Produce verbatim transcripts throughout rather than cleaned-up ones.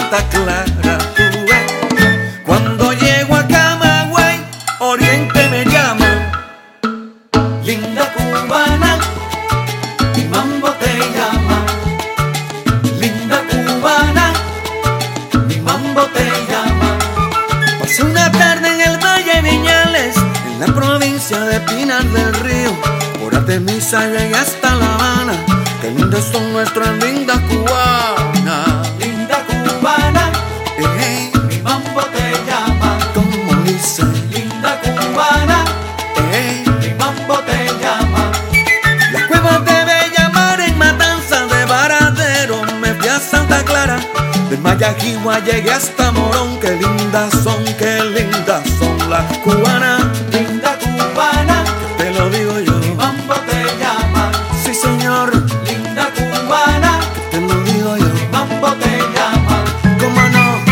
Santa Clara, tú ves. Cuando llego a Camagüey, Oriente me llama. Linda cubana, mi mambo te llama. Linda cubana, mi mambo te llama. Pasé una tarde en el Valle Viñales, en la provincia de Pinar del Río. Por Artemisa llegué hasta La Habana. Qué lindas son nuestras lindas cubanas. Linda cubana, eh, eh, mi mambo te llama. Como dice, linda cubana, eh, mi mambo te llama. Las cuevas de Bellamar en Matanza, de Varadero me fui a Santa Clara. De Mayagüa llegué hasta Morón. Qué lindas son, qué lindas son las cubanas. Linda cubana, te lo digo yo, mi mambo te llama. Sí señor, linda cubana, te lo digo yo, mi mambo te llama. ¿Cómo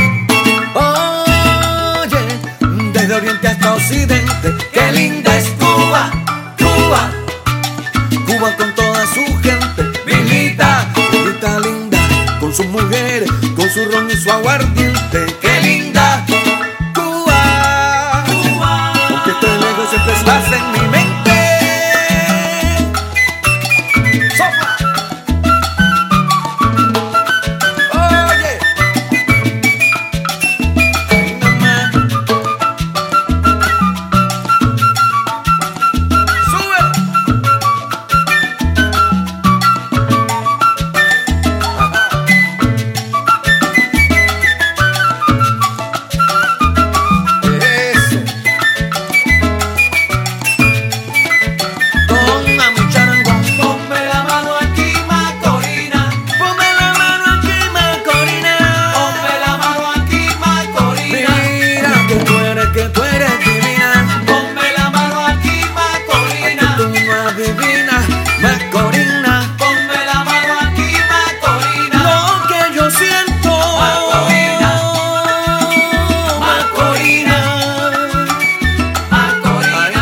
no? Oye, desde oriente hasta occidente, qué linda es Cuba, Cuba, Cuba con toda su gente. Vilita, Vilita linda, con sus mujeres, con su ron y su aguardiente. Qué linda Cuba, Cuba, aunque esté lejos siempre estás en mi mente. Sopla. Oye, ay, nomás. Sube. Eso. Toma mi charango. Ponme la mano aquí, Macorina. Ponme la mano aquí, Macorina. Ponme la mano aquí, Macorina. Mira que tú eres, que tú eres divina. Ponme la mano aquí, Macorina. Tú no adivinas, Macorina. Ponme la mano aquí, Macorina. Lo que yo siento, Macorina. Macorina. Macorina.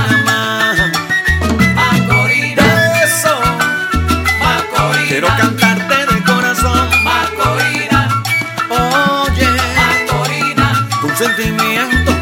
Macorina. Eso. Macorina. Quiero cantarte de corazón. Macorina. Oye. Macorina. Con sentimiento.